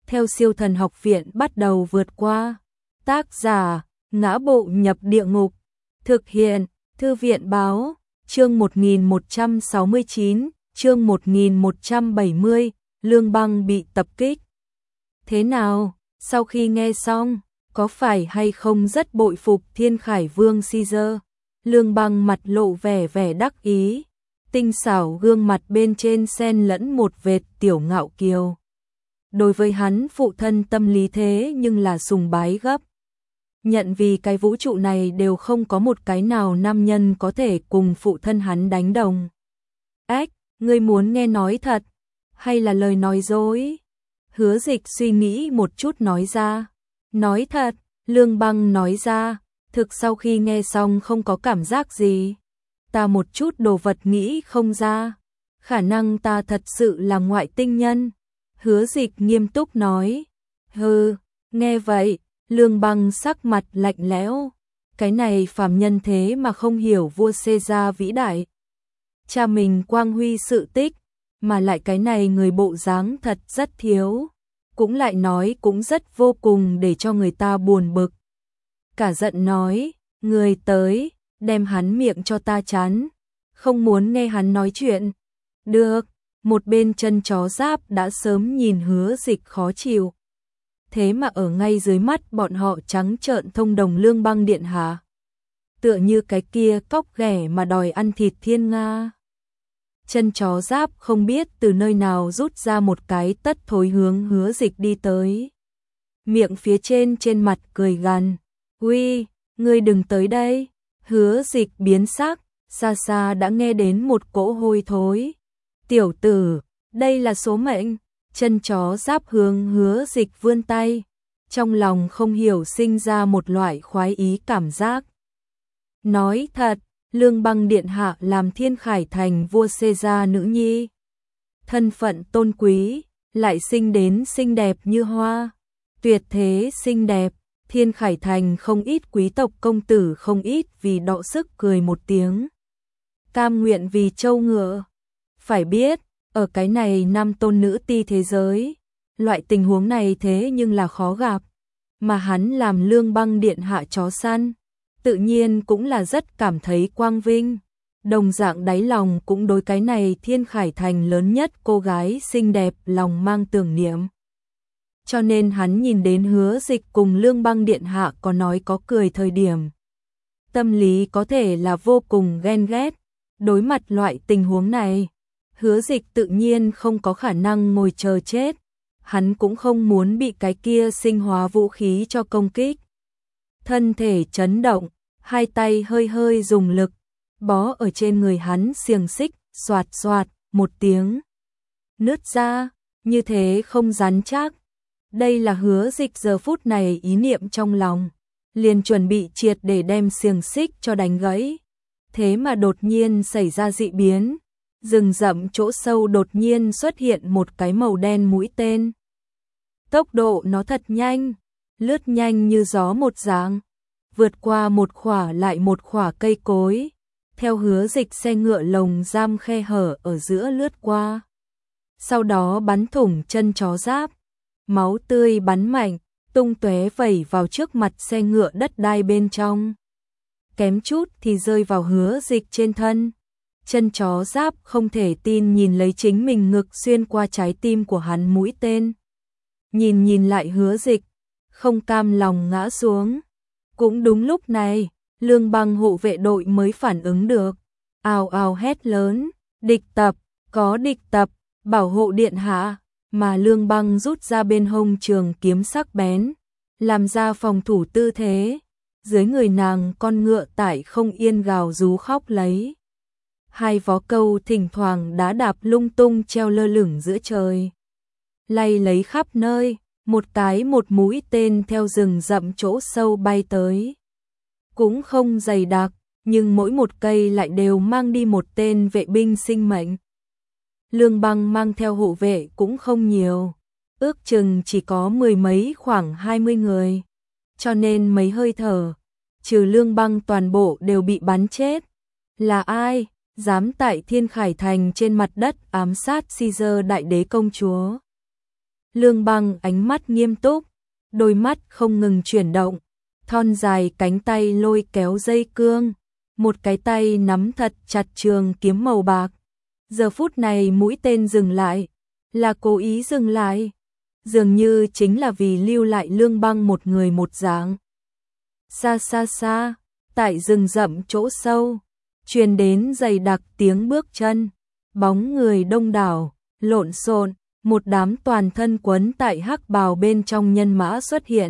theo siêu thần học viện bắt đầu vượt qua. Tác giả, Ngã Bộ Nhập Địa Ngục. Thực hiện, Thư viện Báo. Chương 1169, chương 1170, Lương Băng bị tập kích. Thế nào, sau khi nghe xong, có phải hay không rất bội phục Thiên Khải Vương Caesar? Lương Băng mặt lộ vẻ đắc ý, tinh xảo gương mặt bên trên xen lẫn một vệt tiểu ngạo kiều. Đối với hắn phụ thân tâm lý thế nhưng là sùng bái gấp. Nhận vì cái vũ trụ này đều không có một cái nào nam nhân có thể cùng phụ thân hắn đánh đồng. Ếch, ngươi muốn nghe nói thật, hay là lời nói dối? Hứa Dịch suy nghĩ một chút nói ra. Nói thật, Lương Băng nói ra, thực sau khi nghe xong không có cảm giác gì. Ta một chút đồ vật nghĩ không ra, khả năng ta thật sự là ngoại tinh nhân. Hứa Dịch nghiêm túc nói. Hừ, nghe vậy, Lương Băng sắc mặt lạnh lẽo. Cái này phàm nhân thế mà không hiểu vua Caesar vĩ đại. Cha mình quang huy sự tích, mà lại cái này người bộ dáng thật rất thiếu. Cũng lại nói cũng rất vô cùng để cho người ta buồn bực. Cả giận nói, người tới, đem hắn miệng cho ta chắn. Không muốn nghe hắn nói chuyện. Được, một bên chân chó giáp đã sớm nhìn Hứa Dịch khó chịu. Thế mà ở ngay dưới mắt bọn họ trắng trợn thông đồng Lương Băng điện hạ. Tựa như cái kia cóc ghẻ mà đòi ăn thịt thiên nga. Chân chó giáp không biết từ nơi nào rút ra một cái tất thối hướng Hứa Dịch đi tới. Miệng phía trên mặt cười gằn. Uy, ngươi đừng tới đây. Hứa Dịch biến sắc, xa xa đã nghe đến một cỗ hôi thối. Tiểu tử, đây là số mệnh. Chân chó giáp hướng Hứa Dịch vươn tay. Trong lòng không hiểu sinh ra một loại khoái ý cảm giác. Nói thật, Lương Băng điện hạ làm Thiên Khải Thành vua Caesar nữ nhi. Thân phận tôn quý, lại sinh đến xinh đẹp như hoa. Tuyệt thế xinh đẹp, Thiên Khải Thành không ít quý tộc công tử không ít vì đọ sức cười một tiếng. Cam nguyện vì trâu ngựa. Phải biết, ở cái này nam tôn nữ ti thế giới, loại tình huống này thế nhưng là khó gặp. Mà hắn làm Lương Băng điện hạ chó săn, tự nhiên cũng là rất cảm thấy quang vinh. Đồng dạng đáy lòng cũng đối cái này Thiên Khải Thành lớn nhất cô gái xinh đẹp lòng mang tưởng niệm. Cho nên hắn nhìn đến Hứa Dịch cùng Lương Băng điện hạ có nói có cười thời điểm. Tâm lý có thể là vô cùng ghen ghét. Đối mặt loại tình huống này, Hứa Dịch tự nhiên không có khả năng ngồi chờ chết. Hắn cũng không muốn bị cái kia sinh hóa vũ khí cho công kích. Thân thể chấn động, hai tay hơi dùng lực, bó ở trên người hắn xiềng xích, xoạt xoạt, một tiếng. Nứt ra, như thế không rắn chắc. Đây là Hứa Dịch giờ phút này ý niệm trong lòng. Liền chuẩn bị triệt để đem xiềng xích cho đánh gãy. Thế mà đột nhiên xảy ra dị biến. Rừng rậm chỗ sâu đột nhiên xuất hiện một cái màu đen mũi tên. Tốc độ nó thật nhanh, lướt nhanh như gió một dạng, vượt qua một khỏa lại một khỏa cây cối, theo Hứa Dịch xe ngựa lồng giam khe hở ở giữa lướt qua. Sau đó bắn thủng chân chó giáp, máu tươi bắn mạnh, tung tóe vẩy vào trước mặt xe ngựa đất đai bên trong. Kém chút thì rơi vào Hứa Dịch trên thân. Chân chó giáp không thể tin nhìn lấy chính mình ngực xuyên qua trái tim của hắn mũi tên. Nhìn lại Hứa Dịch, không cam lòng ngã xuống. Cũng đúng lúc này, Lương Băng hộ vệ đội mới phản ứng được. Ào ào hét lớn, địch tập, có địch tập, bảo hộ điện hạ. Mà Lương Băng rút ra bên hông trường kiếm sắc bén, làm ra phòng thủ tư thế. Dưới người nàng con ngựa tải không yên gào rú khóc lấy. Hai vó câu thỉnh thoảng đá đạp lung tung treo lơ lửng giữa trời. Lay lấy khắp nơi, một mũi tên theo rừng rậm chỗ sâu bay tới. Cũng không dày đặc, nhưng mỗi một cây lại đều mang đi một tên vệ binh sinh mệnh. Lương Băng mang theo hộ vệ cũng không nhiều, ước chừng chỉ có mười mấy khoảng 20 người. Cho nên mấy hơi thở, trừ Lương Băng toàn bộ đều bị bắn chết. Là ai dám tại Thiên Khải Thành trên mặt đất ám sát Caesar đại đế công chúa? Lương Băng ánh mắt nghiêm túc, đôi mắt không ngừng chuyển động, thon dài cánh tay lôi kéo dây cương, một cái tay nắm thật chặt trường kiếm màu bạc. Giờ phút này mũi tên dừng lại, là cố ý dừng lại, dường như chính là vì lưu lại Lương Băng một người một dáng. Xa xa xa, tại rừng rậm chỗ sâu, truyền đến dày đặc tiếng bước chân, bóng người đông đảo, lộn xộn, một đám toàn thân quấn tại hắc bào bên trong nhân mã xuất hiện.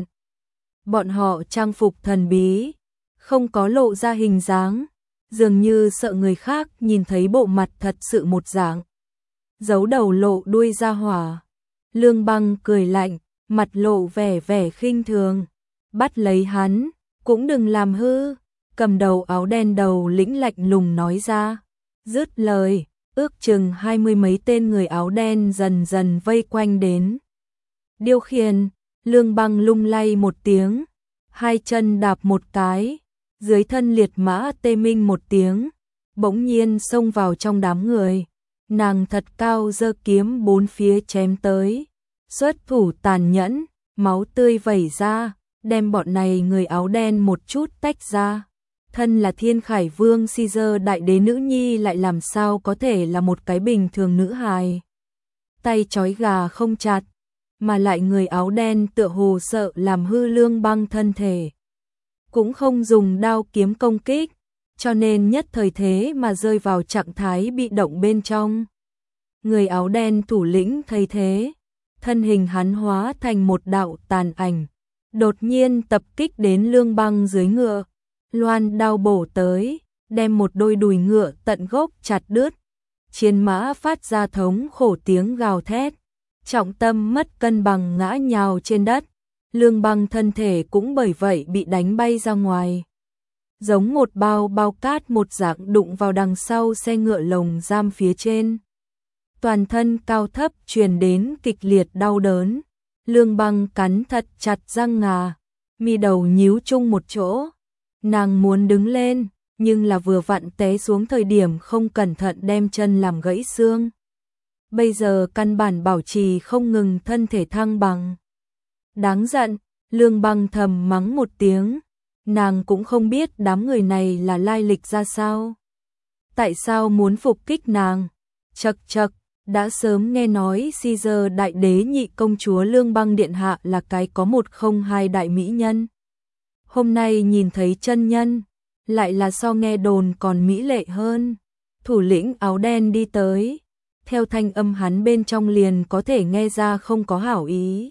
Bọn họ trang phục thần bí, không có lộ ra hình dáng, dường như sợ người khác nhìn thấy bộ mặt thật sự một dạng. Giấu đầu lộ đuôi ra hỏa. Lương Băng cười lạnh, mặt lộ vẻ vẻ khinh thường, bắt lấy hắn, cũng đừng làm hư. Cầm đầu áo đen đầu lĩnh lạnh lùng nói ra. Dứt lời, ước chừng 20 mấy tên người áo đen dần dần vây quanh đến. Điều khiển, Lương Băng lung lay một tiếng, hai chân đạp một cái, dưới thân liệt mã tê minh một tiếng, bỗng nhiên xông vào trong đám người. Nàng thật cao giơ kiếm bốn phía chém tới, xuất thủ tàn nhẫn, máu tươi vẩy ra, đem bọn này người áo đen một chút tách ra. Thân là Thiên Khải Vương Caesar đại đế nữ nhi lại làm sao có thể là một cái bình thường nữ hài. Tay trói gà không chặt, mà lại người áo đen tựa hồ sợ làm hư Lương Băng thân thể. Cũng không dùng đao kiếm công kích, cho nên nhất thời thế mà rơi vào trạng thái bị động bên trong. Người áo đen thủ lĩnh thấy thế, thân hình hắn hóa thành một đạo tàn ảnh, đột nhiên tập kích đến Lương Băng dưới ngựa, loan đao bổ tới, đem một đôi đùi ngựa tận gốc chặt đứt. Chiến mã phát ra thống khổ tiếng gào thét, trọng tâm mất cân bằng ngã nhào trên đất. Lương Băng thân thể cũng bởi vậy bị đánh bay ra ngoài, giống một bao cát một dạng đụng vào đằng sau xe ngựa lồng giam phía trên. Toàn thân cao thấp truyền đến kịch liệt đau đớn. Lương Băng cắn thật chặt răng ngà, mi đầu nhíu chung một chỗ. Nàng muốn đứng lên, nhưng là vừa vặn té xuống thời điểm không cẩn thận đem chân làm gãy xương. Bây giờ căn bản bảo trì không ngừng thân thể thăng bằng. Đáng giận, Lương Băng thầm mắng một tiếng. Nàng cũng không biết đám người này là lai lịch ra sao. Tại sao muốn phục kích nàng? Chậc chậc, đã sớm nghe nói Caesar đại đế nhị công chúa Lương Băng điện hạ là cái có một không hai đại mỹ nhân. Hôm nay nhìn thấy chân nhân, lại là so nghe đồn còn mỹ lệ hơn. Thủ lĩnh áo đen đi tới, theo thanh âm hắn bên trong liền có thể nghe ra không có hảo ý.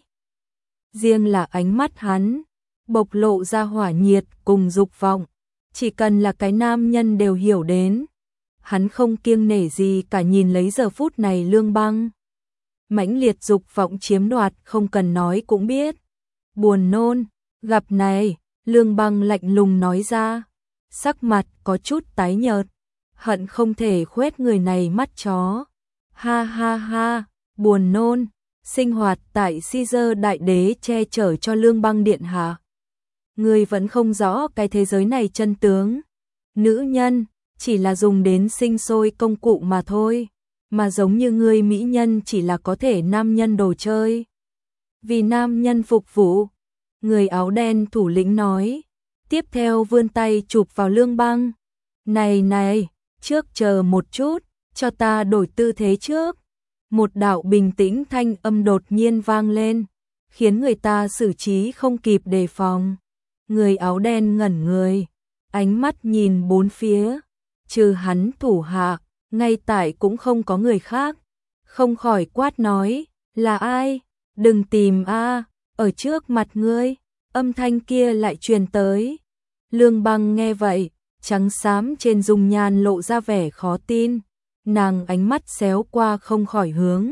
Riêng là ánh mắt hắn, bộc lộ ra hỏa nhiệt cùng dục vọng, chỉ cần là cái nam nhân đều hiểu đến. Hắn không kiêng nể gì cả nhìn lấy giờ phút này Lương Băng. Mãnh liệt dục vọng chiếm đoạt không cần nói cũng biết. Buồn nôn, gặp này, Lương Băng lạnh lùng nói ra, sắc mặt có chút tái nhợt, hận không thể khuét người này mắt chó. Ha ha ha, buồn nôn, sinh hoạt tại Caesar đại đế che chở cho Lương Băng điện hạ. Ngươi vẫn không rõ cái thế giới này chân tướng. Nữ nhân chỉ là dùng đến sinh sôi công cụ mà thôi, mà giống như ngươi mỹ nhân chỉ là có thể nam nhân đồ chơi. Vì nam nhân phục vụ, người áo đen thủ lĩnh nói, tiếp theo vươn tay chụp vào Lương Băng. Này này, trước chờ một chút, cho ta đổi tư thế trước. Một đạo bình tĩnh thanh âm đột nhiên vang lên, khiến người ta xử trí không kịp đề phòng. Người áo đen ngẩn người, ánh mắt nhìn bốn phía, trừ hắn thủ hạ, ngay tại cũng không có người khác. Không khỏi quát nói, là ai? Đừng tìm a, ở trước mặt ngươi. Âm thanh kia lại truyền tới. Lương Băng nghe vậy, trắng xám trên dung nhan lộ ra vẻ khó tin. Nàng ánh mắt xéo qua không khỏi hướng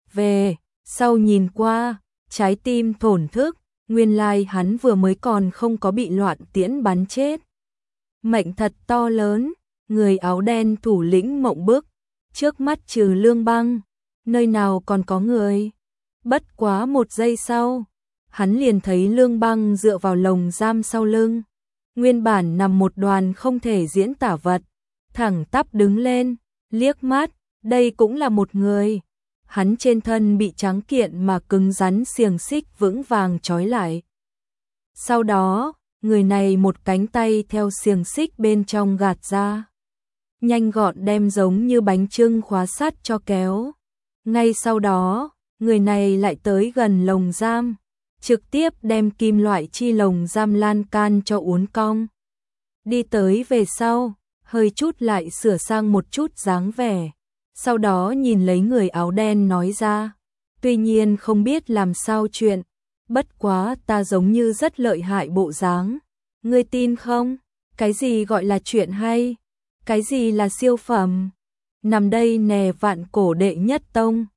về sau nhìn qua, trái tim thổn thức. Nguyên lai hắn vừa mới còn không có bị loạn tiễn bắn chết. Mệnh thật to lớn. Người áo đen thủ lĩnh mộng bức, trước mắt trừ Lương Băng, nơi nào còn có người. Bất quá một giây sau, hắn liền thấy Lương Băng dựa vào lồng giam sau lưng. Nguyên bản nằm một đoàn không thể diễn tả vật, thẳng tắp đứng lên, liếc mắt, đây cũng là một người. hắn trên thân bị tráng kiện mà cứng rắn xiềng xích vững vàng trói lại. Sau đó, người này một cánh tay theo xiềng xích bên trong gạt ra, nhanh gọn đem giống như bánh chưng khóa sắt cho kéo. Ngay sau đó, người này lại tới gần lồng giam, trực tiếp đem kim loại chi lồng giam lan can cho uốn cong. Đi tới về sau, hơi chút lại sửa sang một chút dáng vẻ. Sau đó nhìn lấy người áo đen nói ra, tuy nhiên không biết làm sao chuyện, bất quá ta giống như rất lợi hại bộ dáng. Ngươi tin không? Cái gì gọi là chuyện hay? Cái gì là siêu phẩm? Nằm đây nè vạn cổ đệ nhất tông.